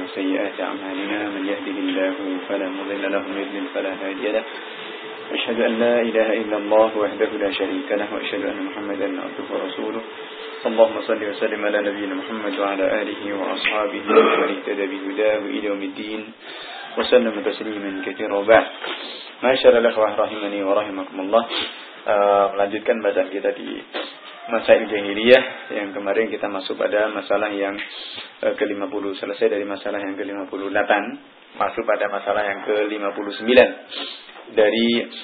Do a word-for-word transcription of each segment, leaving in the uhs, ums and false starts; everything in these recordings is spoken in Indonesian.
سيئات أعمالنا من يهده الله فلا مضل له ومن يضلل فلا هادي له أشهد أن لا إله إلا الله وحده لا شريك له وأشهد أن محمدا عبده ورسوله اللهم صل وسلم على نبينا محمد وعلى آله وأصحابه ومن اهتدى بهداه إلى يوم الدين وسلم تسليما كثيرا وبعد. Masyaallah ikhwah rahimani wa rahimakumullah. Uh, melanjutkan bacaan kita di Masail Jahiliyah yang kemarin kita masuk pada masalah yang uh, ke lima puluh, selesai dari masalah yang ke lima puluh delapan, masuk pada masalah yang ke lima puluh sembilan. Dari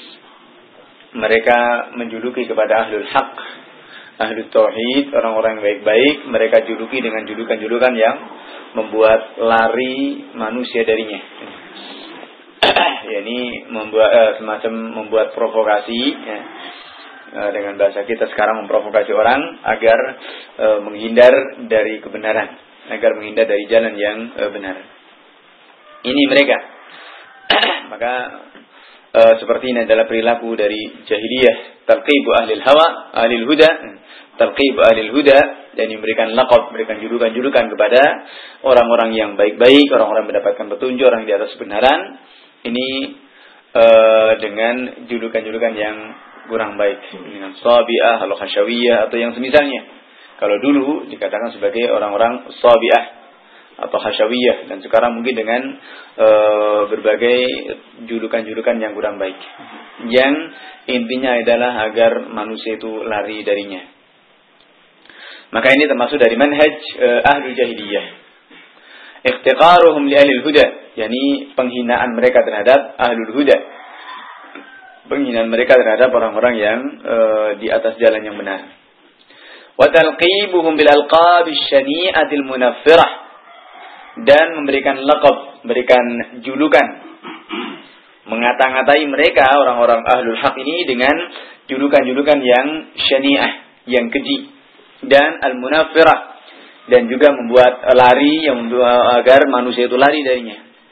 mereka menjuluki kepada ahlul haq, ahlul tauhid, orang-orang yang baik-baik, mereka juluki dengan julukan-julukan yang membuat lari manusia darinya. Ya, ini membuat uh, semacam membuat provokasi, ya. Uh, dengan bahasa kita sekarang memprovokasi orang agar uh, menghindar dari kebenaran, agar menghindar dari jalan yang uh, benar. Ini mereka. Maka uh, seperti ini adalah perilaku dari jahiliyah, talqibu ahlil hawa, ahlil huda, talqibu ahlil huda, dan memberikan laqab, memberikan julukan-julukan kepada orang-orang yang baik-baik, orang-orang mendapatkan petunjuk, orang di atas kebenaran. Ini uh, dengan julukan-julukan yang kurang baik, dengan sabi'ah, al-khashawiyah atau yang semisalnya. Kalau dulu dikatakan sebagai orang-orang sabi'ah atau khashawiyah, dan sekarang mungkin dengan uh, berbagai julukan-julukan yang kurang baik, yang intinya adalah agar manusia itu lari darinya. Maka ini termasuk dari manhaj uh, ahli jahiliyah. Ikhtiqaruhum li ahlil huda, yakni penghinaan mereka terhadap ahlul huda, penghinaan mereka terhadap orang-orang yang uh, di atas jalan yang benar. Wa talqibuhum bil alqabish syani'atil munaffirah, dan memberikan laqab, memberikan julukan, mengata-ngatai mereka orang-orang ahlul haq ini dengan julukan-julukan yang syani'ah, yang keji, dan al-munaffirah, dan juga membuat lari, yang agar manusia itu lari darinya,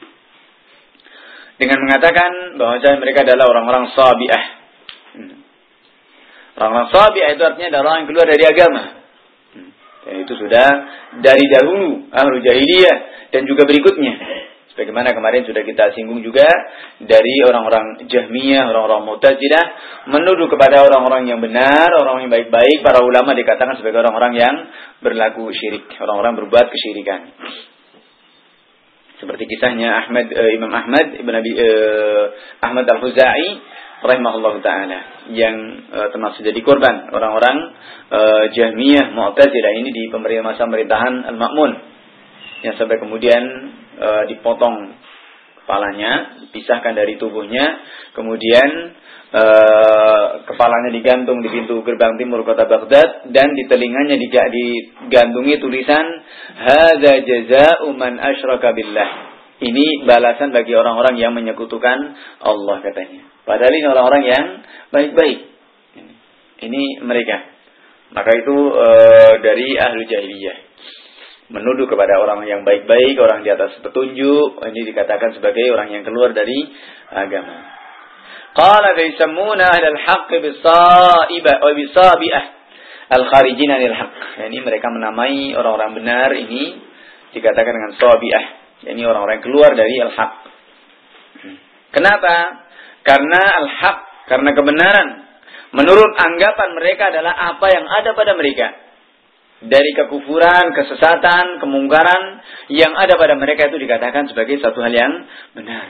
dengan mengatakan bahwa mereka adalah orang-orang sabi'ah. Orang-orang sabi'ah itu artinya adalah orang yang keluar dari agama, dan itu sudah dari dahulu ahlu jahiliyah dan juga berikutnya. Sebagaimana kemarin sudah kita singgung juga dari orang-orang Jahmiyah, orang-orang Mu'tazilah, menuduh kepada orang-orang yang benar, orang yang baik-baik, para ulama dikatakan sebagai orang-orang yang berlaku syirik, orang-orang berbuat kesyirikan. Seperti kisahnya Ahmad, eh, Imam Ahmad Ibn Abi eh, Ahmad Al-Khuzai rahimahullah ta'ala, yang eh, termasuk jadi korban orang-orang eh, Jahmiyah, Mu'tazilah ini di pemerintah masa pemerintahan Al-Ma'mun, yang sampai kemudian e, dipotong kepalanya, dipisahkan dari tubuhnya, kemudian e, kepalanya digantung di pintu gerbang timur kota Baghdad, dan di telinganya digantungi tulisan hadza jazaa'u man asyraka billah. Ini balasan bagi orang-orang yang menyekutukan Allah, katanya. Padahal ini orang-orang yang baik-baik. Ini mereka. Maka itu e, dari ahlu jahiliyah, menuduh kepada orang yang baik-baik, orang di atas petunjuk, ini dikatakan sebagai orang yang keluar dari agama. Qala faysammuna ahlal haqq bis-sa'iba wa bis-sabi'ah al-kharijin 'anil haqq. Ini mereka menamai orang-orang benar ini dikatakan dengan sabi'ah, yakni orang-orang yang keluar dari al-haq. Kenapa? Karena al-haq, karena kebenaran menurut anggapan mereka adalah apa yang ada pada mereka. Dari kekufuran, kesesatan, kemungkaran yang ada pada mereka itu dikatakan sebagai satu hal yang benar.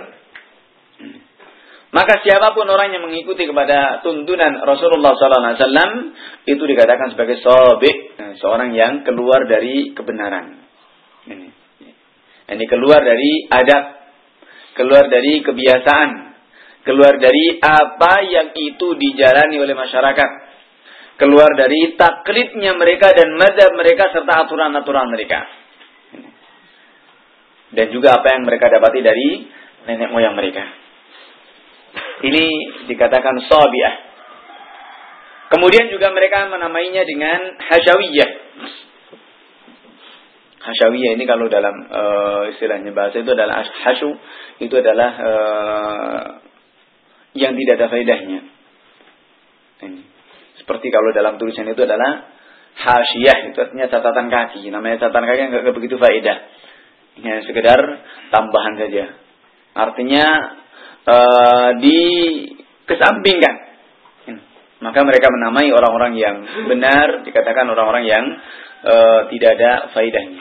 Maka siapapun orang yang mengikuti kepada tuntunan Rasulullah sallallahu alaihi wasallam itu dikatakan sebagai sabi', seorang yang keluar dari kebenaran. Ini, ini keluar dari adab, keluar dari kebiasaan, keluar dari apa yang itu dijalani oleh masyarakat, keluar dari taklidnya mereka dan mazhab mereka serta aturan-aturan mereka, dan juga apa yang mereka dapati dari nenek moyang mereka. Ini dikatakan sabi'ah. Kemudian juga mereka menamainya dengan hasyawiyah. Hasyawiyah ini kalau dalam uh, istilahnya bahasa itu adalah hasyu, itu adalah uh, yang tidak ada faedahnya. Ini seperti kalau dalam tulisan itu adalah hasyiyah, itu artinya catatan kaki. Namanya catatan kaki yang enggak begitu faedah. Ya, sekedar tambahan saja. Artinya uh, dikesampingkan. Maka mereka menamai orang-orang yang benar, dikatakan orang-orang yang uh, tidak ada faedahnya.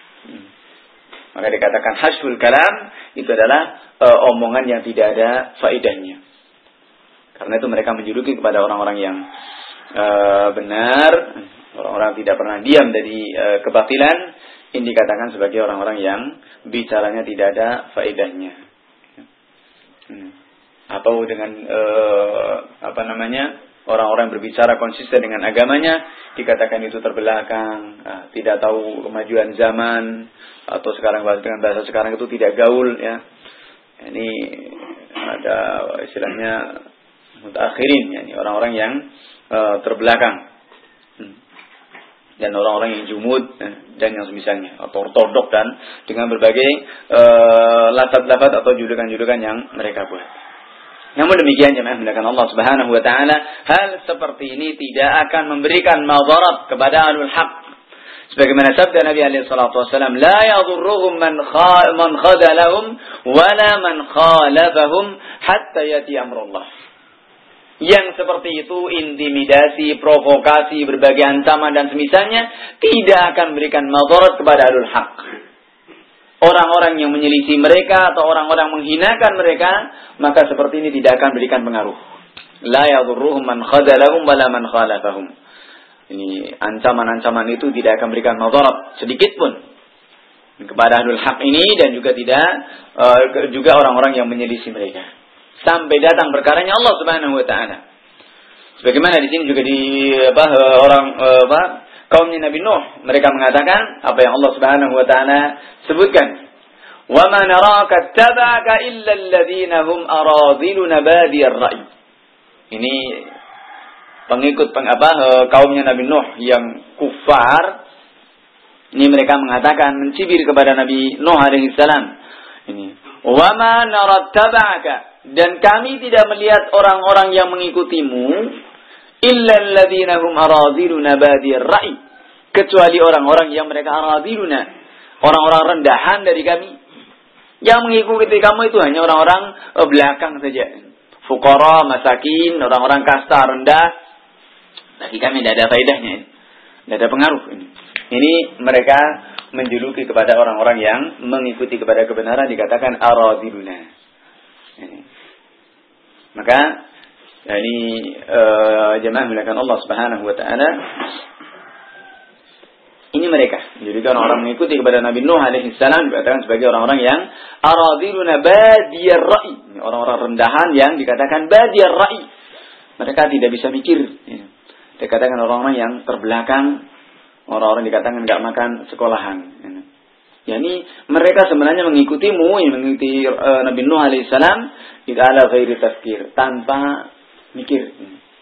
Maka dikatakan hashful kalam itu adalah uh, omongan yang tidak ada faedahnya. Karena itu mereka menjuluki kepada orang-orang yang uh, benar, orang-orang tidak pernah diam dari uh, kebatilan. Ini dikatakan sebagai orang-orang yang bicaranya tidak ada faedahnya. Hmm. Atau dengan uh, apa namanya orang-orang berbicara konsisten dengan agamanya dikatakan itu terbelakang, uh, tidak tahu kemajuan zaman, atau sekarang dengan bahasa sekarang itu tidak gaul ya. Ini ada istilahnya mutakhirin, ya, ini orang-orang yang uh, terbelakang. Hmm. Dan orang-orang yang jumud dan yang semisalnya, atau ortodok, dan dengan berbagai uh, lafaz-lafaz atau julukan-julukan yang mereka buat. Namun demikian jemaah mulakan Allah Subhanahu wa taala, hal seperti ini tidak akan memberikan madarat kepada ahlul haq. Sebagaimana sabda Nabi alaihi salatu wasallam, la yadhurruhum man kha man khadalahum wala man khalafahum hatta yati amrullah. Yang seperti itu, intimidasi, provokasi, berbagai ancaman dan semisalnya tidak akan memberikan madarat kepada ahlul haq. Orang-orang yang menyelisih mereka atau orang-orang menghinakan mereka, maka seperti ini tidak akan berikan pengaruh. La yadhurruhum man khadalahum wala man khalafahum. Ini ancaman-ancaman itu tidak akan berikan madarat sedikit pun kepada ahlul haq ini, dan juga tidak uh, juga orang-orang yang menyelisih mereka. Sampai datang perkaranya Allah Subhanahu wa taala. Sebagaimana di sini juga di apa orang apa kaumnya Nabi Nuh, mereka mengatakan apa yang Allah Subhanahu wa taala sebutkan. Wa ma naraka tabaka illa alladziina hum aradiluna badiyar ra'i. Ini pengikut peng, apa kaumnya Nabi Nuh yang kufar. Ini mereka mengatakan, mencibir kepada Nabi Nuh alaihi salam. Ini, wa ma narattaba'aka, dan kami tidak melihat orang-orang yang mengikutimu illa alladziina hum aradiluna badiyar ra'i, kecuali orang-orang yang mereka aradiluna, orang-orang rendahan dari kami. Yang mengikuti kamu itu hanya orang-orang belakang saja, fuqara, masakin, orang-orang kasta rendah. Bagi kami tidak ada faedahnya, tidak ada pengaruh ini. Ini mereka menjuluki kepada orang-orang yang mengikuti kepada kebenaran, dikatakan aradiluna. Ini. Maka ya ini uh, jemaah mulakan Allah Subhanahu wa taala, ini mereka menjadikan orang mengikuti kepada Nabi Nuh alaihi salam dikatakan sebagai orang-orang yang aradiluna badiyar ra'i, orang-orang rendahan yang dikatakan badiyar ra'i. Mereka tidak bisa mikir. Ya. Dikatakan orang-orang yang terbelakang, orang-orang dikatakan enggak makan sekolahan. Ya. Yani mereka sebenarnya mengikutimu, yang mengikuti uh, Nabi Nuh alaihi salam tidak ala ghairi tafkir, tanpa mikir.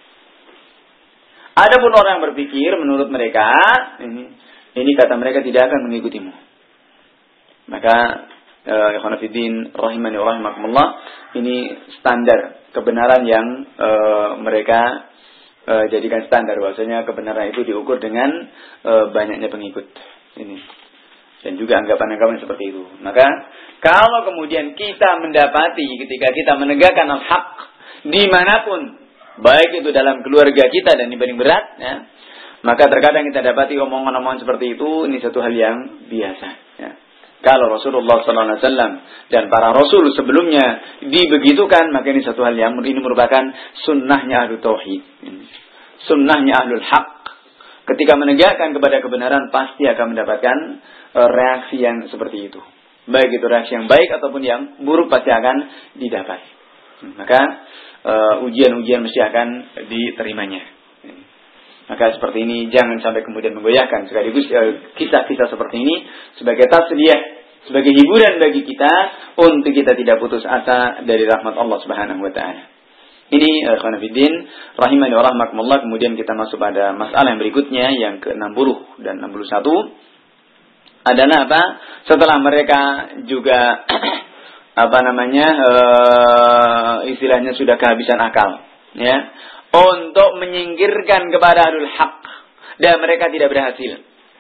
Adapun orang yang berpikir menurut mereka, ini, ini kata mereka tidak akan mengikutimu. Maka ikhwan fillah rahimani wa rahimakumullah, ini standar kebenaran yang uh, mereka uh, jadikan standar, bahwasanya kebenaran itu diukur dengan uh, banyaknya pengikut. Ini. Dan juga anggapan-anggapan seperti itu. Maka kalau kemudian kita mendapati ketika kita menegakkan al-haq dimanapun, baik itu dalam keluarga kita dan yang paling berat, ya, maka terkadang kita dapati omongan-omongan seperti itu, ini satu hal yang biasa. Ya. Kalau Rasulullah sallallahu alaihi wasallam dan para Rasul sebelumnya dibegitukan, maka ini satu hal yang ini merupakan sunnahnya ahlu tauhid, sunnahnya ahlul haq. Ketika menegakkan kepada kebenaran pasti akan mendapatkan reaksi yang seperti itu. Baik itu reaksi yang baik ataupun yang buruk pasti akan didapat. Maka uh, ujian-ujian mesti akan diterimanya. Maka seperti ini jangan sampai kemudian menggoyahkan. Sekaligus uh, kisah-kisah seperti ini sebagai tasliyah, sebagai hiburan bagi kita untuk kita tidak putus asa dari rahmat Allah Subhanahu wa taala. Ini ikhwan fillah rahimani wa rahmakumullah. Kemudian kita masuk pada masalah yang berikutnya, yang ke enam puluh dan enam puluh satu. Adalah apa? Setelah mereka juga apa namanya uh, istilahnya sudah kehabisan akal, ya, untuk menyingkirkan kepada ahlul haq, dan mereka tidak berhasil.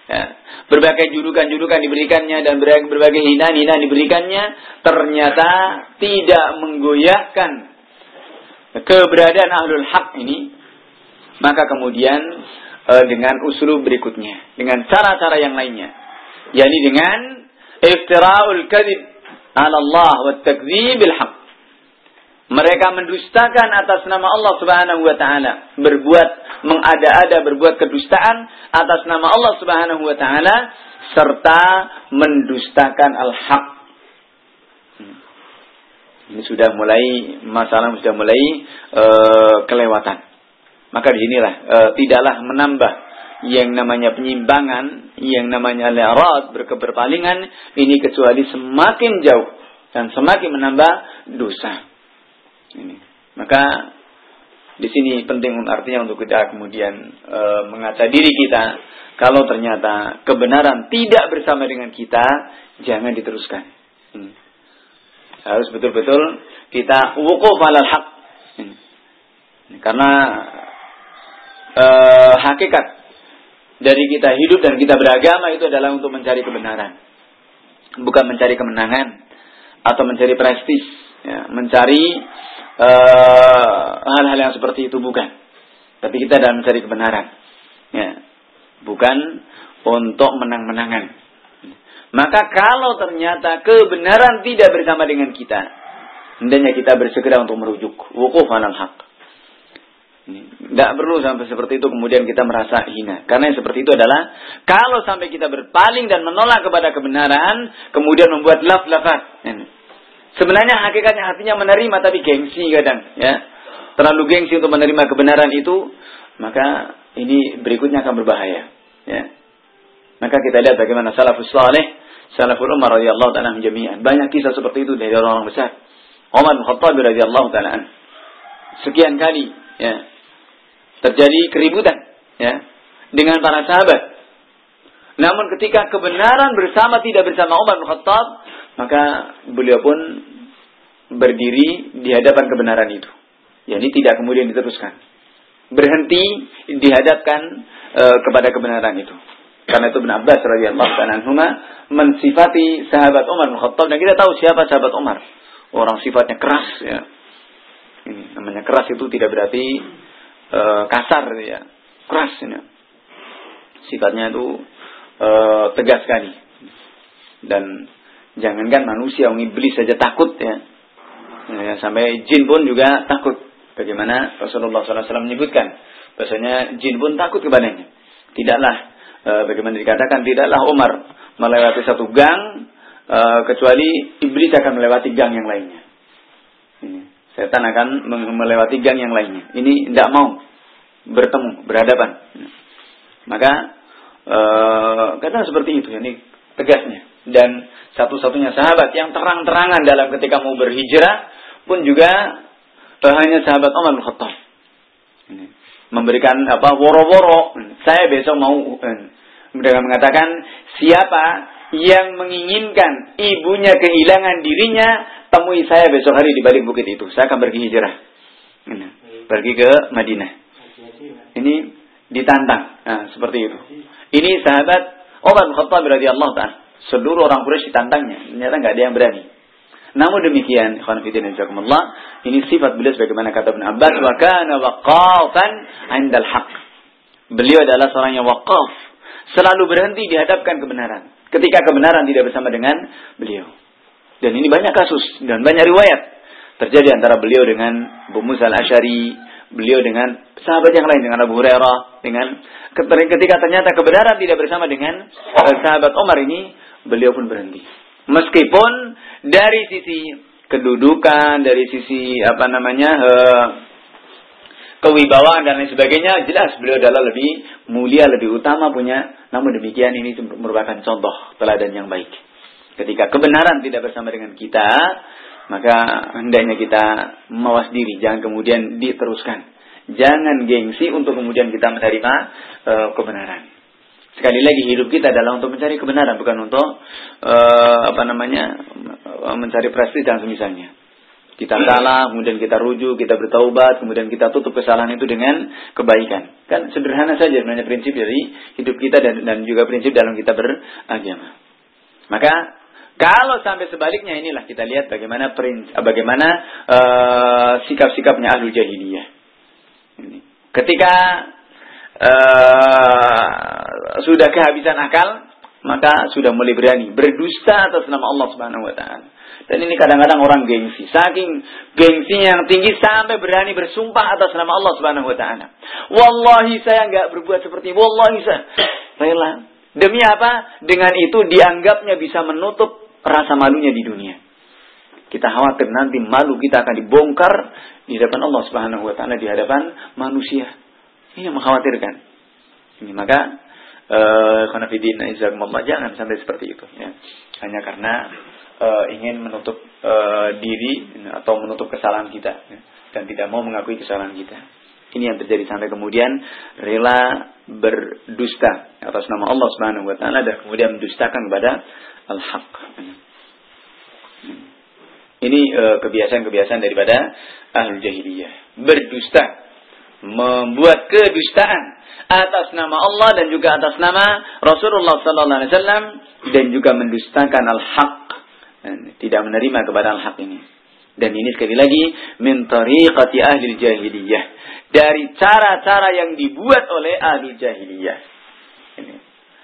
Ya. Berbagai julukan-julukan diberikannya dan berbagai hinaan-hinaan diberikannya, ternyata tidak menggoyahkan keberadaan ahlul haq ini. Maka kemudian e, dengan usul berikutnya, dengan cara-cara yang lainnya, yakni dengan iftira'ul kadhib 'ala Allah wa takdzibil haq. Mereka mendustakan atas nama Allah Subhanahu wa taala, berbuat mengada-ada, berbuat kedustaan atas nama Allah Subhanahu wa taala serta mendustakan al-haq. Ini sudah mulai masalah sudah mulai uh, kelewatan. Maka di sinilah uh, tidaklah menambah yang namanya penyimpangan, yang namanya al-i'rad, berkeberpalingan ini kecuali semakin jauh dan semakin menambah dosa. Ini. Maka di sini penting artinya untuk kita kemudian e, mengaca diri kita, kalau ternyata kebenaran tidak bersama dengan kita, jangan diteruskan. Ini. Harus betul-betul kita wuquf 'alal haq. Ini. Karena e, hakikat dari kita hidup dan kita beragama itu adalah untuk mencari kebenaran, bukan mencari kemenangan atau mencari prestis, ya, mencari Uh, hal-hal yang seperti itu, bukan. Tapi kita dalam mencari kebenaran, ya, bukan untuk menang-menangan. Maka kalau ternyata kebenaran tidak bersama dengan kita, hendaknya kita bersegera untuk merujuk wuquf 'alal haq. Tidak perlu sampai seperti itu kemudian kita merasa hina. Karena yang seperti itu adalah kalau sampai kita berpaling dan menolak kepada kebenaran, kemudian membuat laf-lafaz. Sebenarnya hakikatnya hatinya menerima tapi gengsi kadang, ya. Terlalu gengsi untuk menerima kebenaran itu, maka ini berikutnya akan berbahaya, ya. Maka kita lihat bagaimana salafus saleh, salaful ummah radhiyallahu ta'ala jami'an. Banyak kisah seperti itu dari orang-orang besar. Umar bin Khattab radhiyallahu ta'ala sekian kali, ya, terjadi keributan, ya, dengan para sahabat. Namun ketika kebenaran bersama tidak bersama Umar bin Khattab, maka beliau pun berdiri di hadapan kebenaran itu. Jadi tidak kemudian diteruskan. Berhenti dihadapkan e, kepada kebenaran itu. Karena itu Ibnu Abbas radhiyallahu ta'ala anhuma mensifati sahabat Umar bin Khattab, dan kita tahu siapa sahabat Umar. Orang sifatnya keras, ya. Ini namanya keras itu tidak berarti e, kasar, ya. Keras, ya. Sifatnya itu e, tegas sekali. Dan jangankan manusia, iblis saja takut, ya. Ya, sampai jin pun juga takut. Bagaimana Rasulullah shallallahu alaihi wasallam menyebutkan bahasanya jin pun takut kepadanya. Tidaklah e, bagaimana dikatakan, tidaklah Umar melewati satu gang e, kecuali iblis akan melewati gang yang lainnya. Ini, setan akan melewati gang yang lainnya. Ini tidak mau bertemu, berhadapan. Maka e, kata seperti itu, ini tegasnya. Dan satu-satunya sahabat yang terang-terangan dalam ketika mau berhijrah pun juga eh, hanya sahabat Umar bin Khattab. Memberikan apa woro-woro, saya besok mau, eh, dengan mengatakan siapa yang menginginkan ibunya kehilangan dirinya, temui saya besok hari di balik bukit itu. Saya akan pergi hijrah, ini, pergi ke Madinah. Ini ditantang, nah, seperti itu. Ini sahabat Umar bin Khattab radhiyallahu ta'ala. Seluruh orang Quraisy ditantangnya, ternyata nggak ada yang berani. Namun demikian, ikhwan fillah jazakumullah, ini sifat beliau sebagaimana kata Ibnu Abbas, wa kana waqafan 'indal haqq. Beliau adalah seorang yang waqaf, selalu berhenti dihadapkan kebenaran. Ketika kebenaran tidak bersama dengan beliau. Dan ini banyak kasus dan banyak riwayat terjadi antara beliau dengan Abu Musa al-Asy'ari, beliau dengan sahabat yang lain, dengan Abu Hurairah, dengan ketika ternyata kebenaran tidak bersama dengan sahabat Umar ini, beliau pun berhenti. Meskipun dari sisi kedudukan, dari sisi apa namanya uh, kewibawaan dan lain sebagainya, jelas beliau adalah lebih mulia, lebih utama punya. Namun demikian ini merupakan contoh teladan yang baik. Ketika kebenaran tidak bersama dengan kita, maka hendaknya kita mawas diri, jangan kemudian diteruskan. Jangan gengsi untuk kemudian kita menerima uh, kebenaran. Sekali lagi, hidup kita adalah untuk mencari kebenaran, bukan untuk uh, apa namanya uh, mencari prestis dan semisalnya. Kita salah, kemudian kita rujuk, kita bertaubat, kemudian kita tutup kesalahan itu dengan kebaikan. Kan sederhana saja sebenarnya prinsip dari hidup kita dan, dan juga prinsip dalam kita beragama. Maka kalau sampai sebaliknya, inilah kita lihat bagaimana prinsip, bagaimana uh, sikap-sikapnya ahlul jahiliyah. Ketika uh, sudah kehabisan akal, maka sudah mulai berani berdusta atas nama Allah Subhanahu wa taala. Dan ini kadang-kadang orang gengsi, saking gengsinya yang tinggi sampai berani bersumpah atas nama Allah Subhanahu wa taala. Wallahi saya enggak berbuat seperti, wallahi saya rela. Demi apa? Dengan itu dianggapnya bisa menutup rasa malunya di dunia. Kita khawatir nanti malu kita akan dibongkar di hadapan Allah Subhanahu wa taala, di hadapan manusia. Ini yang mengkhawatirkan. Ini maka eh khonafidin izakumullah, jangan sampai seperti itu ya. Hanya karena Uh, ingin menutup uh, diri atau menutup kesalahan kita ya, dan tidak mau mengakui kesalahan kita. Ini yang terjadi sampai kemudian rela berdusta atas nama Allah Subhanahu wa taala dan kemudian mendustakan kepada al-haq. Ini uh, kebiasaan-kebiasaan daripada ahlul jahiliyah. Berdusta, membuat kedustaan atas nama Allah dan juga atas nama Rasulullah sallallahu alaihi wasallam dan juga mendustakan al-haq. Tidak menerima kepada al-haq ini. Dan ini sekali lagi min tariqati ahli jahiliyah, dari cara-cara yang dibuat oleh ahli jahiliyah. Ini.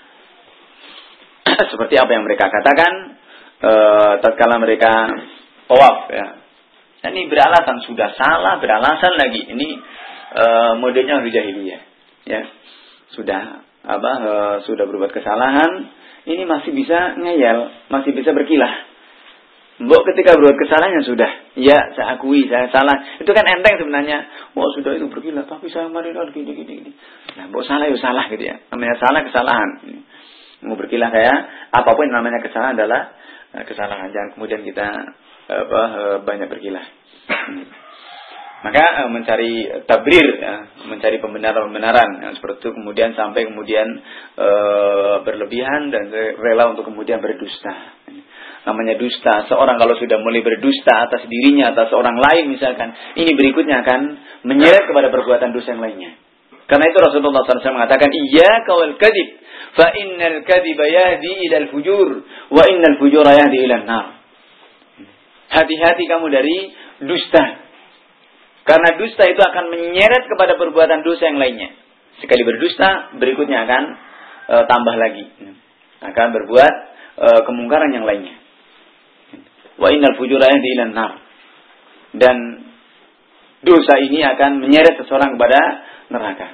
Seperti apa yang mereka katakan uh, tatkala mereka tawaf ya. Ini beralasan sudah salah, beralasan lagi. Ini uh, modelnya ahli jahiliyah. Ya. Sudah apa uh, sudah berbuat kesalahan, ini masih bisa ngeyel, masih bisa berkilah. Mbok ketika berbuat kesalahan sudah, ya saya akui saya salah. Itu kan enteng sebenarnya. Wah sudah itu berkilah, tapi saya kemarin gini gini gini. Nah, mbok salah ya salah gitu ya. Namanya salah kesalahan. Mau berkilah kayak apapun namanya kesalahan adalah kesalahan. Jangan kemudian kita apa banyak berkilah. Maka mencari tabrir, ya, mencari pembenaran-pembenaran yang seperti itu kemudian sampai kemudian e, berlebihan dan rela untuk kemudian berdusta. Namanya dusta. Seorang kalau sudah mulai berdusta atas dirinya, atas orang lain misalkan, ini berikutnya akan menyeret kepada perbuatan dosa yang lainnya. Karena itu Rasulullah shallallahu alaihi wasallam mengatakan, iyyaka wal kadhib, fa innal kadhiba yahdi ilal fujur, wa innal fujura yahdi ilan nar. Hati-hati kamu dari dusta. Karena dusta itu akan menyeret kepada perbuatan dosa yang lainnya. Sekali berdusta, berikutnya akan e, tambah lagi. Akan berbuat e, kemungkaran yang lainnya. Wa innal fujura yahdi ilan nar. Dan dosa ini akan menyeret seseorang kepada neraka.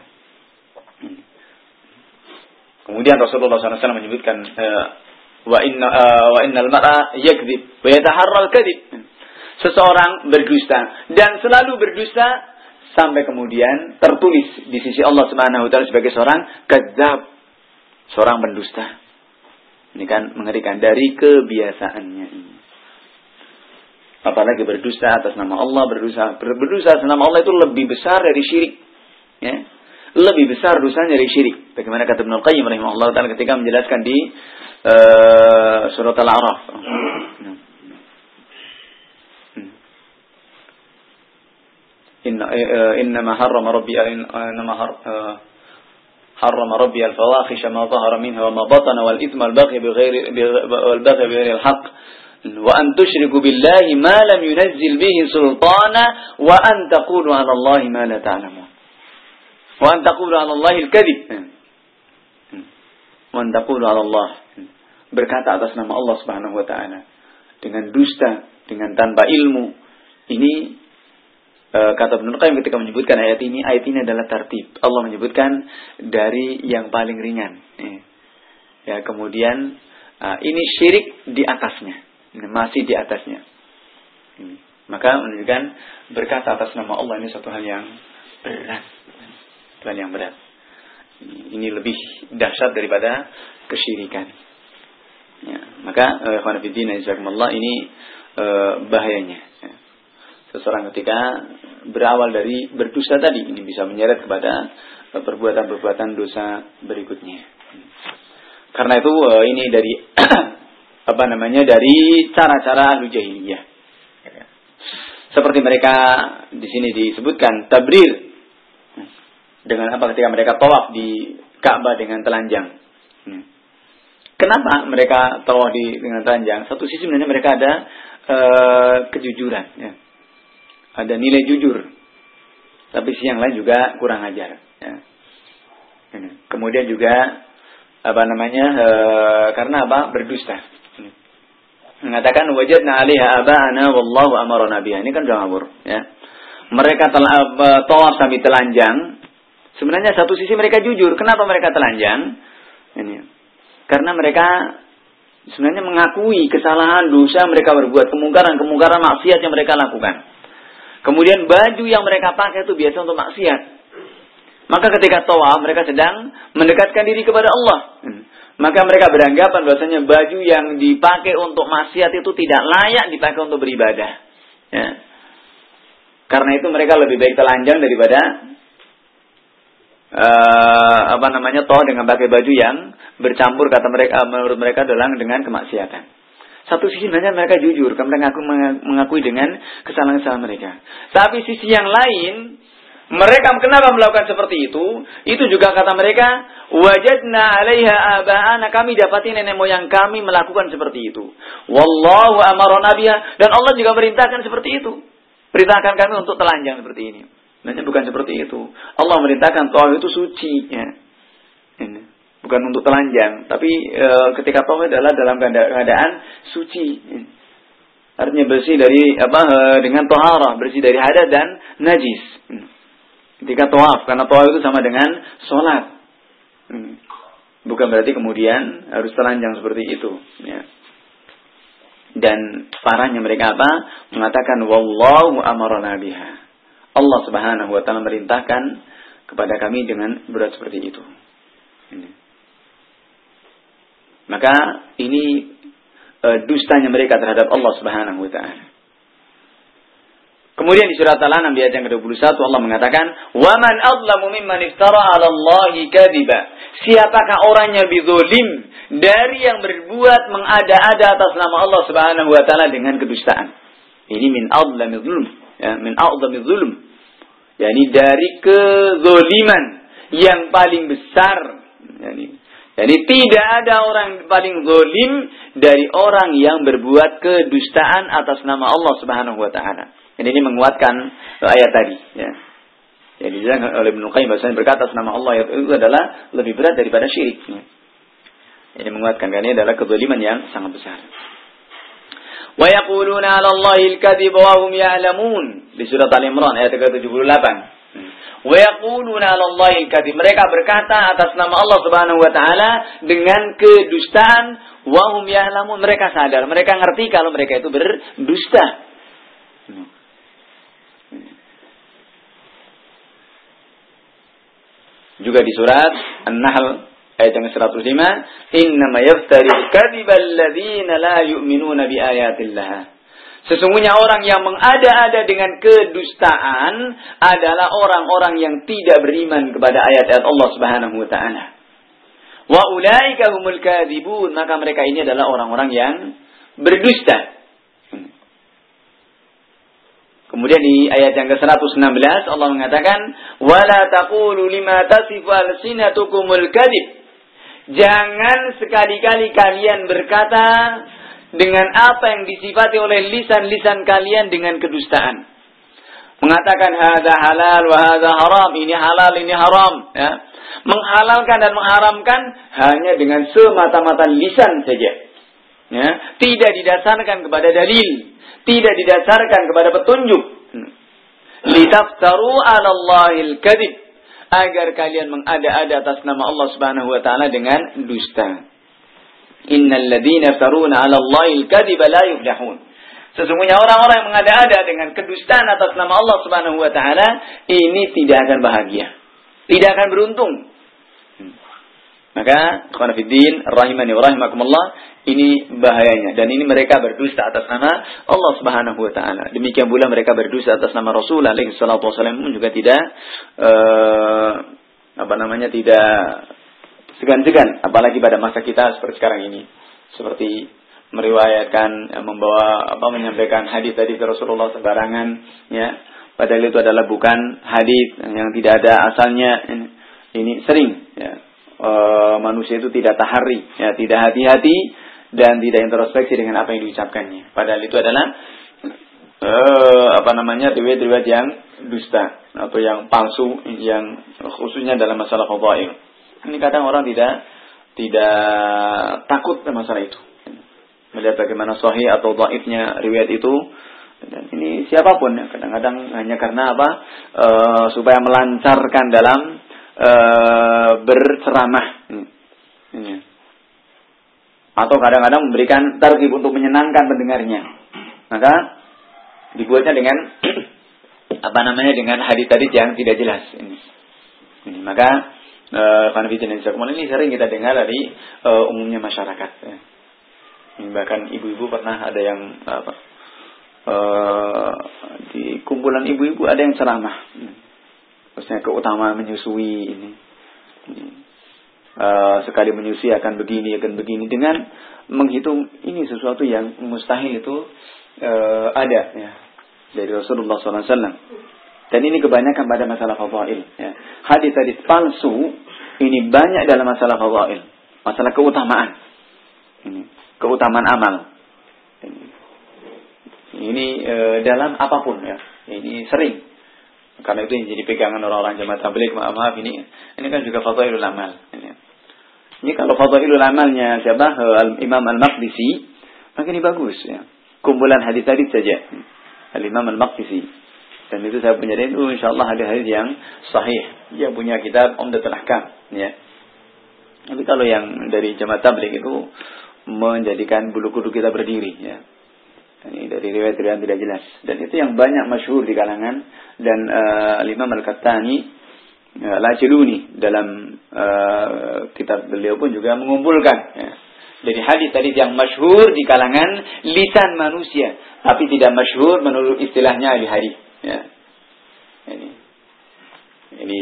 Kemudian Rasulullah shallallahu alaihi wasallam menyebutkan wa inna wa innal mar'a yakdzib wa yataharra al-kadhib. Seseorang berdusta dan selalu berdusta sampai kemudian tertulis di sisi Allah Subhanahu wa taala sebagai seorang kadzdzab, seorang pendusta. Ini kan mengerikan dari kebiasaannya ini. Apalagi berdusta atas nama Allah, berdusta berdusta atas nama Allah itu lebih besar dari syirik. Ya. Lebih besar dosanya dari syirik. Bagaimana kata Ibnu Qayyim rahimahullah taala ketika menjelaskan di uh, surat Al-A'raf. Inna innama harrama rabbi innama harrama rabbi al-fawahisha ma dhahara minha wa ma batana wal ithma al-baghy bighairi wal baghy bighairi al-haqq wa an tusyriku billahi ma lam yunzil bihi sultana wa an taqulu 'ala Allahi ma la ta'lamun wa an taqulu 'ala Allahi al-kadhib wa an taqulu 'ala Allah, berkata atas nama Allah Subhanahu wa taala dengan dusta, dengan tanpa ilmu. Ini kata Ibnu Qayyim ketika menyebutkan ayat ini, ayat ini adalah tartib. Allah menyebutkan dari yang paling ringan. Ya, kemudian ini syirik di atasnya, masih di atasnya. Maka menunjukkan berkata atas nama Allah ini satu hal yang berat, satu hal yang berat. Ini lebih dahsyat daripada kesyirikan. Ya, maka ikhwan fillah jazakumullah, ini bahayanya. Seseorang ketika berawal dari berdusta tadi, ini bisa menyeret kepada perbuatan-perbuatan dosa berikutnya. Karena itu ini dari apa namanya dari cara-cara ahlu jahiliyah. seperti mereka di sini disebutkan tabrir. Dengan apa ketika mereka tawaf di Ka'bah dengan telanjang. Kenapa mereka tawaf di dengan telanjang? Satu sisi sebenarnya mereka ada uh, kejujuran, ya. Ada nilai jujur. Tapi sisi yang lain juga kurang ajar. Ya. Kemudian juga apa namanya? Uh, karena apa? Berdusta. Mengatakan wajadna 'alaiha aba'ana wallahu amarna biha. Ini kan sudah ngawur, ya. Mereka telah uh, tawaf sambil telanjang. Sebenarnya satu sisi mereka jujur. Kenapa mereka telanjang? Ini. Karena mereka sebenarnya mengakui kesalahan, dosa mereka berbuat, kemungkaran-kemungkaran maksiat yang mereka lakukan. Kemudian baju yang mereka pakai itu biasa untuk maksiat. Maka ketika tawaf mereka sedang mendekatkan diri kepada Allah. Maka mereka beranggapan bahwasanya baju yang dipakai untuk maksiat itu tidak layak dipakai untuk beribadah. Ya. Karena itu mereka lebih baik telanjang daripada Uh, apa namanya toh dengan pakai baju yang bercampur kata mereka menurut mereka adalah dengan kemaksiatan. Satu sisi sebenarnya mereka jujur, mereka mengaku, mengakui dengan kesalahan-kesalahan mereka. Tapi sisi yang lain, mereka kenapa melakukan seperti itu? Itu juga kata mereka, wajadna 'alaiha aba'ana, kami dapati nenek moyang kami melakukan seperti itu. Wallahu amarna biha, dan Allah juga merintahkan seperti itu. Perintahkan kami untuk telanjang seperti ini. Sebenarnya bukan seperti itu. Allah merintahkan tawaf itu suci, ya. Ini. Bukan untuk telanjang, tapi e, ketika tawaf adalah dalam keadaan suci. Ya. Artinya bersih dari apa e, dengan taharah, bersih dari hadas dan najis. Ya. Ketika tawaf, karena tawaf itu sama dengan sholat. Ya. Bukan berarti kemudian harus telanjang seperti itu. Ya. Dan parahnya mereka apa? Mengatakan wallahu amarna biha. Allah Subhanahu wa taala merintahkan kepada kami dengan berat seperti itu. Ini. Maka ini e, dustanya mereka terhadap Allah Subhanahu wa taala. Kemudian di surat Al-An'am ayat yang ke dua puluh satu Allah mengatakan, "Wa man adlamu mimman iftara 'ala Allahi kadhiba." Siapakah orang yang lebih zalim dari yang berbuat mengada-ada atas nama Allah Subhanahu wa taala dengan kedustaan? Ini min adlami zulm. Ya, min a'zami zulm. Yani dari kezoliman yang paling besar. Yani, yani tidak ada orang paling zolim dari orang yang berbuat kedustaan atas nama Allah Subhanahu wa taala. Dan ini menguatkan ayat tadi, ya. Jadi oleh Ibnu Qayyim bahasanya berkata atas nama Allah itu adalah lebih berat daripada syirik. Ya. Ini menguatkan karena ini adalah kezaliman yang sangat besar. Wa yaquluna 'ala Allahil kadhiba wa hum ya'lamun. Di surat Al-Imran ayat ke tujuh puluh delapan. Wa yaquluna 'ala Allahil kadhib. Mereka berkata atas nama Allah Subhanahu wa taala dengan kedustaan wa hum ya'lamun. Mereka sadar, mereka ngerti kalau mereka itu berdusta. Juga di surat An-Nahl ayat yang seratus lima, innama yaftaril kadhiba alladziina la yu'minuuna biayatillah. Sesungguhnya orang yang mengada-ada dengan kedustaan adalah orang-orang yang tidak beriman kepada ayat-ayat Allah Subhanahu wa taala. Wa ulaika humul kadzibun, maka mereka ini adalah orang-orang yang berdusta. Kemudian di ayat yang ke seratus enam belas Allah mengatakan, wala taqulu lima tasifu alsinatukumul kadzib. Jangan sekali-kali kalian berkata dengan apa yang disifati oleh lisan-lisan kalian dengan kedustaan. Mengatakan hadza halal wa hadza haram, ini halal ini haram, ya. Menghalalkan dan mengharamkan hanya dengan semata-mata lisan saja. Ya, tidak didasarkan kepada dalil, tidak didasarkan kepada petunjuk. Litaftaru 'ala Allahil kadzib, agar kalian mengada-ada atas nama Allah Subhanahu wa taala dengan dusta. Innal ladzina yaftaruna 'ala Allahil kadziba la yuflihun. Sesungguhnya orang-orang yang mengada-ada dengan kedustaan atas nama Allah Subhanahu wa taala ini tidak akan bahagia, tidak akan beruntung. Maka ikhwan fillah rahimani wa rahimakumullah, ini bahayanya, dan ini mereka berdusta atas nama Allah Subhanahu wa taala. Demikian pula mereka berdusta atas nama Rasul alaihi salatu wasallam pun juga tidak uh, apa namanya tidak segan-segan, apalagi pada masa kita seperti sekarang ini, seperti meriwayatkan, membawa apa menyampaikan hadis dari Rasulullah sembarangan, ya. Padahal itu adalah bukan hadis yang tidak ada asalnya. Ini sering, ya. E, manusia itu tidak tahari, ya, tidak hati-hati dan tidak introspeksi dengan apa yang diucapkannya. Padahal itu adalah e, apa namanya riwayat-riwayat yang dusta atau yang palsu, yang khususnya dalam masalah fadhail. Ini kadang orang tidak tidak takut dengan masalah itu. Melihat bagaimana sahih atau dhaifnya riwayat itu, dan ini siapapun ya, kadang-kadang hanya karena apa? E, supaya melancarkan dalam e, berceramah. Ini. Atau kadang-kadang memberikan targhib untuk menyenangkan pendengarnya. Maka dibuatnya dengan apa namanya dengan hadis-hadis yang tidak jelas. Ini. Ini. Maka Fanafidin ini sering kita dengar dari e, umumnya masyarakat. Ya. Bahkan ibu-ibu pernah ada yang apa, e, di kumpulan ibu-ibu ada yang ceramah, maksudnya keutamaan menyusui ini, e, sekali menyusui akan begini akan begini dengan menghitung ini sesuatu yang mustahil itu e, ada ya dari Rasulullah shallallahu alaihi wasallam. Dan ini kebanyakan pada masalah fadhail. Ya. Hadis-hadis palsu ini banyak dalam masalah fadhail, masalah keutamaan. Ini. Keutamaan amal. Ini e, dalam apapun ya. Ini sering. Karena itu yang jadi pegangan orang-orang jamaah tabligh. Maaf, maaf ini ini kan juga fadhailul amal. Ini, ini kalau fadhailul amalnya siapa? Al-Imam Al-Maqdisi, maka ini bagus ya. Kumpulan hadis-hadis saja. Al-Imam Al-Maqdisi. Dan itu saya punya dan itu insyaallah ada hadis yang sahih. Dia punya kitab Umdatul Ahkam ya. Tapi kalau yang dari jamaah tabligh itu menjadikan bulu kuduk kita berdiri ya. Ini dari riwayat-riwayat tidak jelas dan itu yang banyak masyhur di kalangan dan uh, Imam Al-Qattani uh, Al-Ajluni dalam uh, kitab beliau pun juga mengumpulkan ya. Dari hadis-hadis yang masyhur di kalangan lisan manusia tapi tidak masyhur menurut istilahnya ahli hadis ya. Ini ini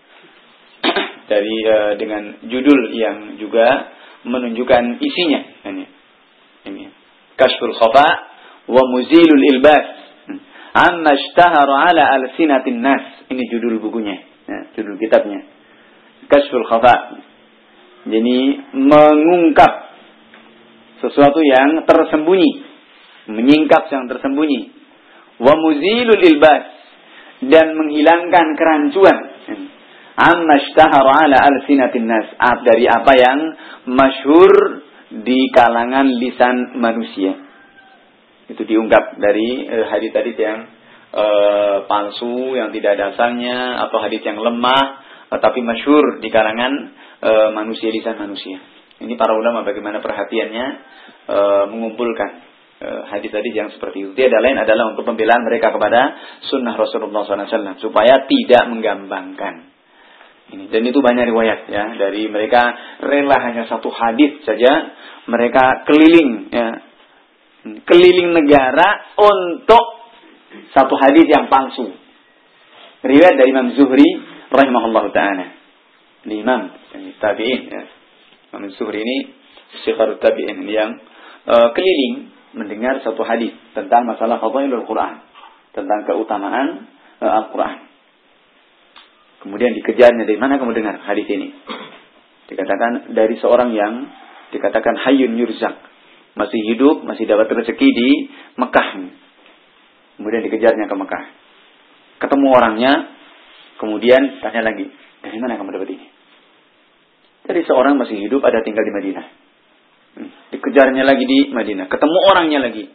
dari uh, dengan judul yang juga menunjukkan isinya ini ini Kashful Khafa wa Muzilul Ilbas amma ishtahara ala alsinatin nas, ini judul bukunya ya, judul kitabnya Kashful Khafa. Jadi mengungkap sesuatu yang tersembunyi, menyingkap yang tersembunyi, wa Muzilul Ilbas, dan menghilangkan kerancuan amma ishtahara ala alsinatin nas, dari apa yang masyhur di kalangan lisan manusia. Itu diungkap dari eh, hadis-hadis yang eh, palsu, yang tidak ada asalnya, atau hadis yang lemah eh, tapi masyhur di kalangan eh, manusia, lisan manusia. Ini para ulama bagaimana perhatiannya eh, mengumpulkan eh, hadis-hadis yang seperti itu. Tiada lain adalah untuk pembelaan mereka kepada sunnah Rasulullah shallallahu alaihi wasallam supaya tidak menggampangkan. Ini. Dan itu banyak riwayat ya dari mereka rela hanya satu hadis saja mereka keliling ya keliling negara untuk satu hadis yang palsu. Riwayat dari Imam Zuhri rahimahullahu taala, Imam tabi'in ya. Imam Zuhri ini syikhar tabi'in yang uh, keliling mendengar satu hadis tentang masalah fadhailul Quran, tentang keutamaan uh, Al-Quran. Kemudian dikejarnya, dari mana kamu dengar hadis ini? Dikatakan dari seorang yang dikatakan hayyun yurzak, masih hidup, masih dapat rezeki di Mekah. Kemudian dikejarnya ke Mekah. Ketemu orangnya, kemudian tanya lagi, dari mana kamu dapat ini? Dari seorang masih hidup, ada tinggal di Madinah. Dikejarnya lagi di Madinah, ketemu orangnya lagi.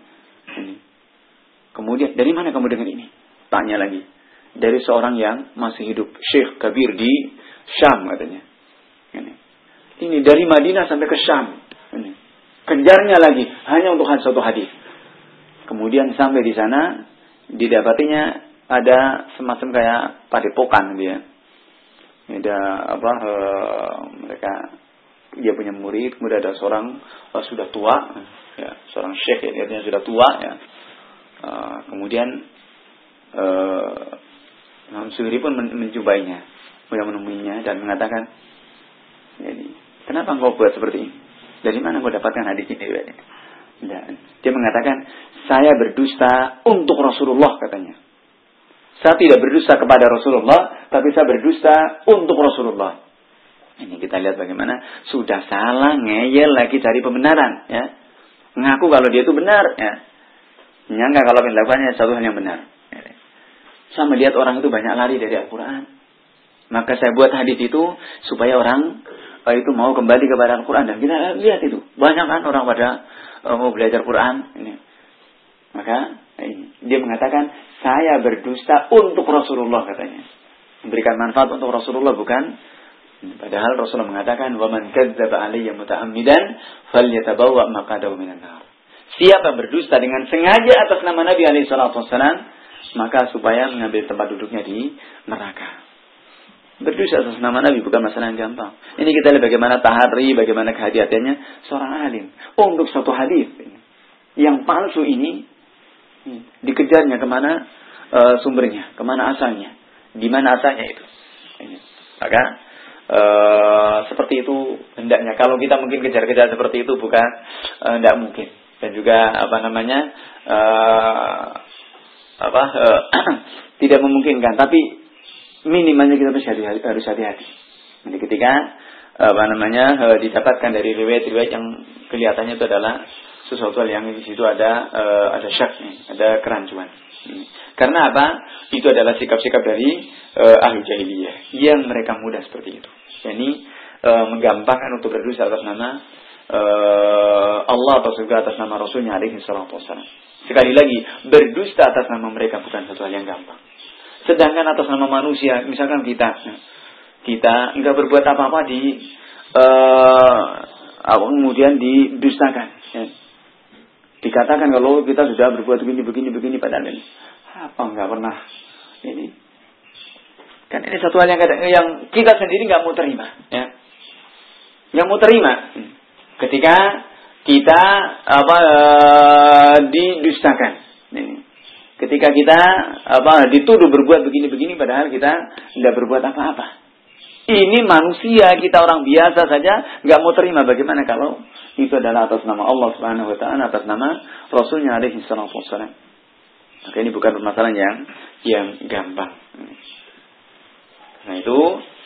Kemudian dari mana kamu dengar ini? Tanya lagi. Dari seorang yang masih hidup, Syekh Kabir di Syam katanya. Ini, ini dari Madinah sampai ke Syam. Ini. Kejarnya lagi hanya untuk satu hadis. Kemudian sampai di sana didapatinya ada semacam kayak padepokan dia. Ada apa? E, mereka dia punya murid, kemudian ada seorang e, sudah tua, ya, seorang syekh ya, dia sudah tua ya. E, kemudian e, Imam Zuhri pun menjubainya, kemudian menemuinya dan mengatakan, jadi, kenapa engkau buat seperti ini? Dari mana engkau dapatkan hadis ini? Dia mengatakan, saya berdusta untuk Rasulullah katanya. Saya tidak berdusta kepada Rasulullah, tapi saya berdusta untuk Rasulullah. Ini kita lihat bagaimana sudah salah, ngeyel lagi cari pembenaran. Ya. Ngaku kalau dia itu benar. Ya. Menyangka kalau melakukannya satu hal yang benar. Ya. Saya melihat orang itu banyak lari dari Al-Quran. Maka saya buat hadis itu supaya orang itu mau kembali kepada Al-Quran. Dan kita lihat itu. Banyak kan orang pada uh, mau belajar Quran. Ini. Maka ini. Dia mengatakan, saya berdusta untuk Rasulullah katanya. Memberikan manfaat untuk Rasulullah bukan. Padahal Rasulullah mengatakan, وَمَنْ كَذَّبَ عَلَيَّ مُتَعَمِّدًا فَلْيَتَبَوَّأْ مَقْعَدَهُ مِنَ النَّارِ. Siapa berdusta dengan sengaja atas nama Nabi alaihi salatu wasallam, maka supaya mengambil tempat duduknya di neraka. Berdusta atas nama Nabi bukan masalah yang gampang. Ini kita lihat bagaimana tahari, bagaimana kehati-hatiannya seorang alim. Oh, untuk satu hadis yang palsu ini, dikejarnya kemana uh, sumbernya, kemana asalnya, di mana asalnya itu. Ini. Maka uh, seperti itu hendaknya. Kalau kita mungkin kejar-kejar seperti itu bukan, uh, tidak mungkin. Dan juga apa namanya, uh, apa uh, tidak memungkinkan. Tapi minimalnya kita harus hati-hati. Jadi ketika apa namanya didapatkan dari riwayat-riwayat yang kelihatannya itu adalah sesuatu yang di situ ada uh, ada syak, ada kerancuan. Karena apa? Itu adalah sikap-sikap dari uh, ahli jahiliyah yang mereka mudah seperti itu. Jadi uh, menggampangkan untuk berdosa atas nama uh, Allah atau juga atas nama Rasulnya alaihi salatu wassalam. Sekali lagi, berdusta atas nama mereka bukan sesuatu yang gampang. Sedangkan atas nama manusia, misalkan kita, kita enggak berbuat apa-apa di, uh, kemudian didustakan. Ya. Dikatakan kalau kita sudah berbuat begini, begini, begini padahal ini apa enggak pernah ini. Kan ini satu hal yang, yang kita sendiri enggak mau terima. Ya. Enggak mau terima. Ketika kita apa uh, didustakan. Ini. Ketika kita apa dituduh berbuat begini-begini padahal kita tidak berbuat apa-apa. Ini manusia, kita orang biasa saja nggak mau terima. Bagaimana kalau itu adalah atas nama Allah Subhanahu wa taala, atas nama Rasulnya alaihi salatu wassalam. Maka ini bukan permasalahan yang yang gampang. Nah itu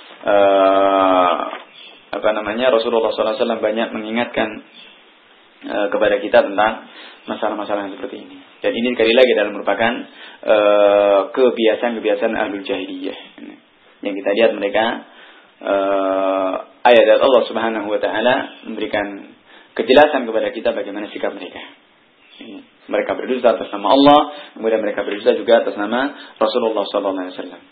uh, apa namanya Rasulullah sallallahu alaihi wasallam banyak mengingatkan uh, kepada kita tentang masalah-masalah yang seperti ini. Dan ini sekali lagi adalah merupakan uh, kebiasaan-kebiasaan ahlul jahiliyah. Yang kita lihat mereka uh, ayat dari Allah Subhanahu wa taala memberikan kejelasan kepada kita bagaimana sikap mereka. Mereka berdusta atas nama Allah, kemudian mereka berdusta juga atas nama Rasulullah sallallahu alaihi wasallam.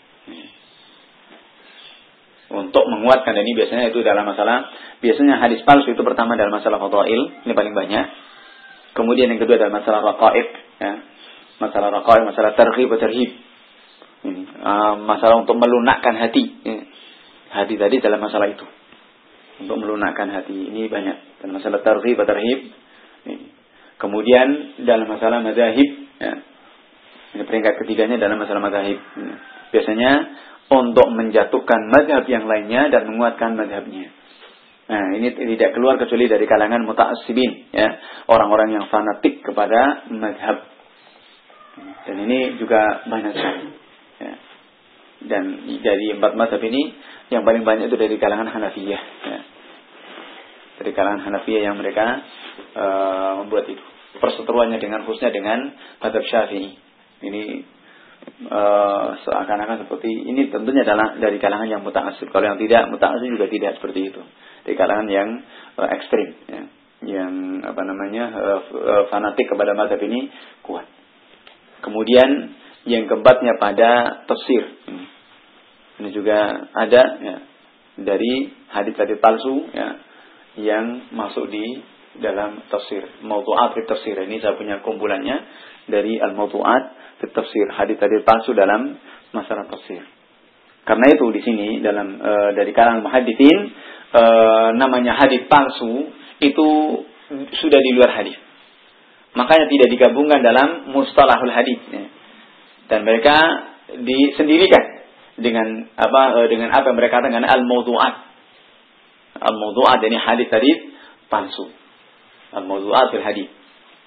Untuk menguatkan, dan ini biasanya itu dalam masalah, biasanya hadis palsu itu pertama dalam masalah fadail, ini paling banyak. Kemudian yang kedua adalah masalah raqaib, ya. Masalah raqaib, masalah targhib wa tarhib. Ini, uh, masalah untuk melunakkan hati. Ya. Hati tadi dalam masalah itu. Untuk melunakkan hati ini banyak. Dan masalah targhib wa tarhib. Ini. Kemudian dalam masalah mazahib, ya. Ini peringkat ketiganya dalam masalah mazahib. Ya. Biasanya untuk menjatuhkan mazhab yang lainnya dan menguatkan mazhabnya. Nah, ini tidak keluar kecuali dari kalangan muta'assibin, ya, orang-orang yang fanatik kepada mazhab. Dan ini juga banyak sekali. Ya. Dan dari empat mazhab ini, yang paling banyak itu dari kalangan Hanafiyah. Ya. Dari kalangan Hanafiyah yang mereka uh, membuat itu. Perseteruannya dengan khususnya dengan mazhab Syafi'i. Ini uh, seakan-akan seperti ini tentunya adalah dari kalangan yang muta'assib. Kalau yang tidak muta'assib juga tidak seperti itu. Di kalangan yang uh, ekstrim, ya. Yang apa namanya uh, uh, fanatik kepada mazhab ini kuat. Kemudian yang keempatnya pada tafsir. Ini, ini juga ada, ya, dari hadis-hadis palsu, ya, yang masuk di dalam tafsir. Mawdu'at fi tafsir. Ini saya punya kumpulannya dari al-mawdu'at fi tafsir. Hadis-hadis palsu dalam masalah tafsir. Karena itu di sini dalam uh, dari kalangan muhadditsin E, namanya hadis palsu itu sudah di luar hadis. Makanya tidak digabungkan dalam mustalahul hadis, ya. Dan mereka disendirikan dengan apa e, dengan apa yang mereka katakan al-mawdu'at. Al-mawdu'at ini hadis-hadis palsu. Al-mawdu'at fil hadis.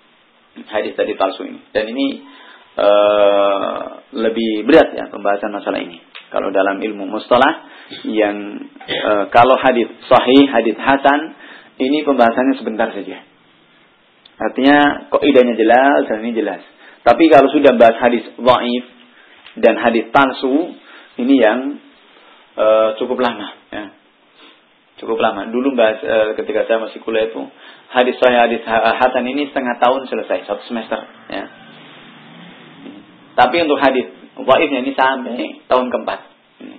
hadis tadi palsu ini. Dan ini uh, lebih berat ya pembahasan masalah ini. Kalau dalam ilmu mustalah yang uh, kalau hadis sahih, hadis hasan, ini pembahasannya sebentar saja. Artinya kaidahnya jelas dan ini jelas. Tapi kalau sudah bahas hadis dhaif dan hadis palsu, ini yang uh, cukup lama ya. Cukup lama. Dulu bahas uh, ketika saya masih kuliah itu hadis sahih, hadis hasan ini setengah tahun selesai, satu semester ya. Tapi untuk hadis dhaifnya ini sampai tahun keempat. Ini,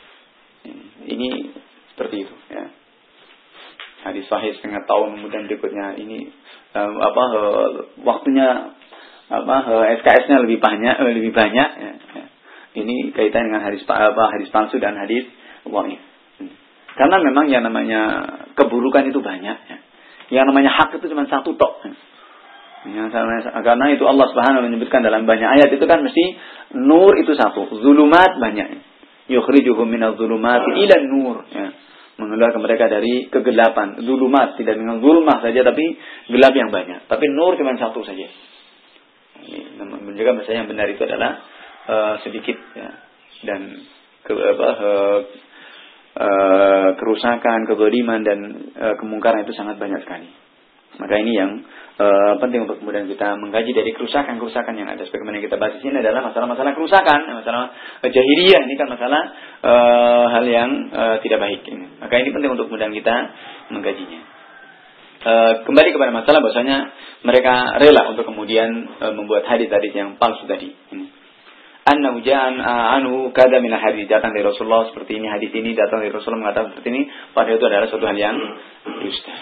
ini seperti itu ya. Hadis sahih setengah tahun, kemudian berikutnya ini uh, apa uh, waktunya apa uh, S K S-nya lebih banyak uh, lebih banyak ya, ya. Ini kaitan dengan hadis apa hadis palsu dan hadis dhaif. Karena memang yang namanya keburukan itu banyak ya. Yang namanya hak itu cuma satu tok. Ya, karena itu Allah Subhanahu wa menyebutkan dalam banyak ayat itu kan mesti nur itu satu, zulumat banyak. Yukhrijuhum minadh-dhulumati ila nur ya. Mengeluarkan mereka dari kegelapan, zulumat, tidak dengan zulmah saja tapi gelap yang banyak. Tapi nur cuma satu saja. Ini menunjukkan bahasa yang benar itu adalah uh, sedikit ya. Dan ke, apa, uh, uh, kerusakan, kezaliman dan uh, kemungkaran itu sangat banyak sekali. Maka ini yang uh, penting untuk kemudian kita mengkaji dari kerusakan-kerusakan yang ada. Sebagaimana yang kita bahas di sini adalah masalah-masalah kerusakan, masalah uh, jahiliyah. Ini kan masalah uh, hal yang uh, tidak baik. Ini. Maka ini penting untuk kemudian kita mengkajinya. Uh, kembali kepada masalah bahwasanya mereka rela untuk kemudian uh, membuat hadis-hadis yang palsu tadi. Ini. Annahu ja'an anhu kada min hadis, datang dari Rasulullah seperti ini, hadis ini datang dari Rasulullah mengatakan seperti ini, padahal itu adalah suatu hal yang dusta.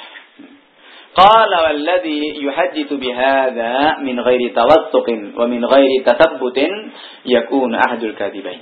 Qala walladhi yuhaddithu bihadza min ghairi tawattuqin wa min ghairi tatabbutin yakun ahadul kadhibain.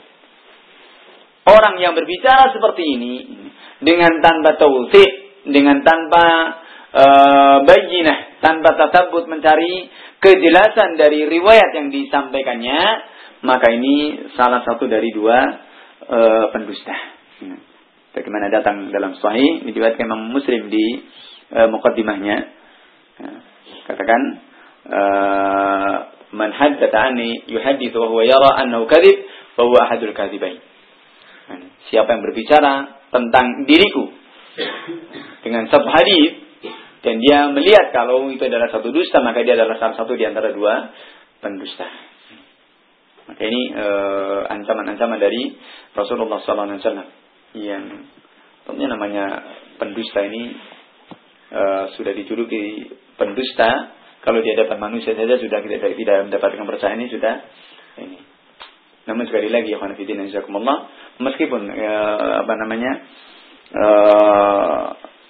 Orang yang berbicara seperti ini dengan tanpa tawthiq, dengan tanpa uh, bayyinah, tanpa tatabbut mencari kejelasan dari riwayat yang disampaikannya, maka ini salah satu dari dua uh, pendusta. Bagaimana datang dalam sahih diriwayatkan Imam Muslim di Uh, muqaddimahnya uh, katakan uh, man haddatha anni yuhaddithu wa huwa yara annahu kadhib fa huwa ahadul kadhibain. Siapa yang berbicara tentang diriku dengan satu hadis dan dia melihat kalau itu adalah satu dusta, maka dia adalah salah satu di antara dua pendusta. Maka ini uh, ancaman-ancaman dari Rasulullah sallallahu alaihi wasallam yang tentunya namanya pendusta ini Uh, sudah dijuluki pendusta. Kalau di hadapan manusia saja sudah tidak tidak mendapatkan kepercayaan ini sudah ini. Namun sekali lagi ya khana fillah jazakumullah, meskipun uh, apa namanya uh,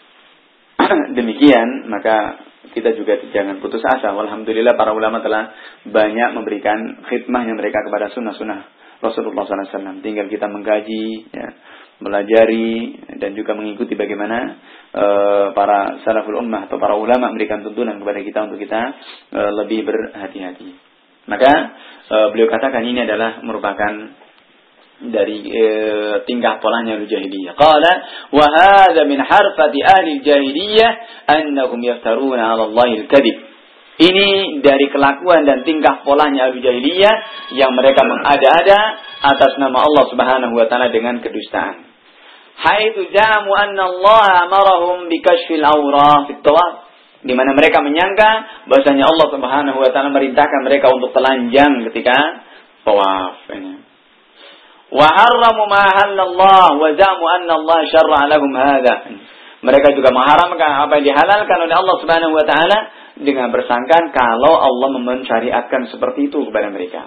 demikian, maka kita juga jangan putus asa. Alhamdulillah para ulama telah banyak memberikan khidmahnya mereka kepada sunnah-sunnah Rasulullah sallallahu alaihi wasallam. Tinggal kita mengkaji ya, melajari dan juga mengikuti bagaimana uh, para salaful ummah atau para ulama memberikan tuntunan kepada kita untuk kita uh, lebih berhati-hati. Maka uh, beliau katakan ini adalah merupakan dari uh, tingkah polanya al-jahiliyah. Qala wa hadza min harfati ahli al-jahiliyah annahum yaftaruna 'ala Allahi al-kadhib. Ini dari kelakuan dan tingkah polanya al-jahiliyah yang mereka mengada-ada atas nama Allah Subhanahu wa taala dengan kedustaan. Haitsu jamu anna Allah amarahum bikashfil awra fit tawaf, di mana mereka menyangka bahwasanya Allah Subhanahu wa taala merintahkan mereka untuk telanjang ketika tawaf. Wa harramu ma halallah wa jamu anna Allah syarra'a lahum hadza. Mereka juga mengharamkan apa yang dihalalkan oleh Allah Subhanahu wa taala dengan bersangkaan kalau Allah mensyariatkan seperti itu kepada mereka.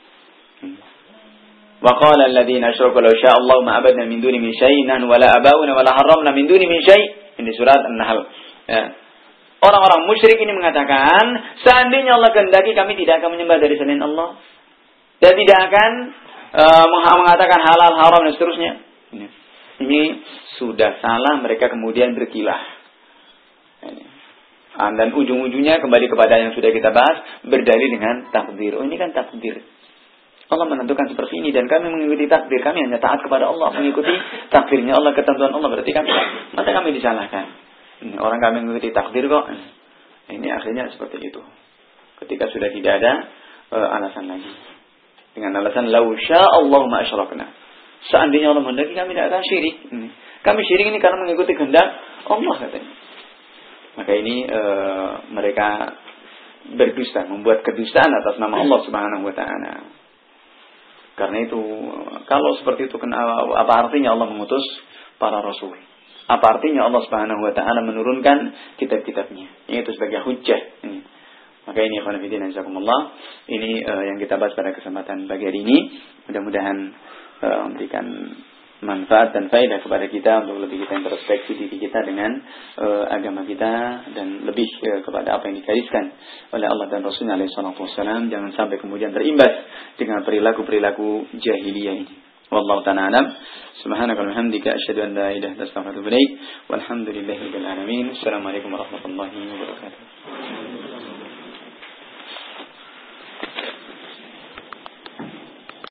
Wa qala alladziina asyraku law syaa Allahu ma abadna min duni min syai'in wa la abauna wa la harramna min duni min syai'. Ini surat An-Nahl. Ya. Orang-orang musyrik ini mengatakan, seandainya Allah kehendaki kami tidak akan menyembah dari selain Allah dan tidak akan uh, mengatakan halal, haram dan seterusnya. Ini, ini sudah salah, mereka kemudian berkilah. Ini. Dan ujung-ujungnya kembali kepada yang sudah kita bahas, berdalil dengan takdir. Oh, ini kan takdir. Allah menentukan seperti ini dan kami mengikuti takdir. Kami hanya taat kepada Allah, mengikuti takdirnya Allah, ketentuan Allah. Berarti kami, maka kami disalahkan. Ini orang kami mengikuti takdir kok. Ini akhirnya seperti itu. Ketika sudah tidak ada uh, alasan lagi. Dengan alasan lau sya'allahu ma asyrakna. Seandainya Allah menghendaki kami tidak akan syirik. Kami syirik ini karena mengikuti kehendak Allah katanya. Maka ini uh, mereka berdusta, membuat kedustaan atas nama Allah Subhanahu wa taala. Karena itu kalau seperti itu apa artinya Allah mengutus para rasul? Apa artinya Allah Subhanahu wa taala menurunkan kitab-kitabnya? Itu sebagai hujjah. Ini. Maka ini ikhwan fillah jazakumullah. Ini uh, yang kita bahas pada kesempatan pagi hari ini. Mudah-mudahan uh, memberikan manfaat dan faedah kepada kita untuk lebih kita introspeksi diri kita dengan uh, agama kita dan lebih uh, kepada apa yang digariskan oleh Allah dan Rasulnya alaihi salatu wassalam. Jangan sampai kemudian terimbas dengan perilaku-perilaku jahiliyah ini. Wallahu ta'ala alam. Subhanaka wa bihamdika asyhadu an la ilaha illa anta astaghfiruka wa atubu ilaik. Walhamdulillahirabbil alamin. Assalamualaikum warahmatullahi wabarakatuh.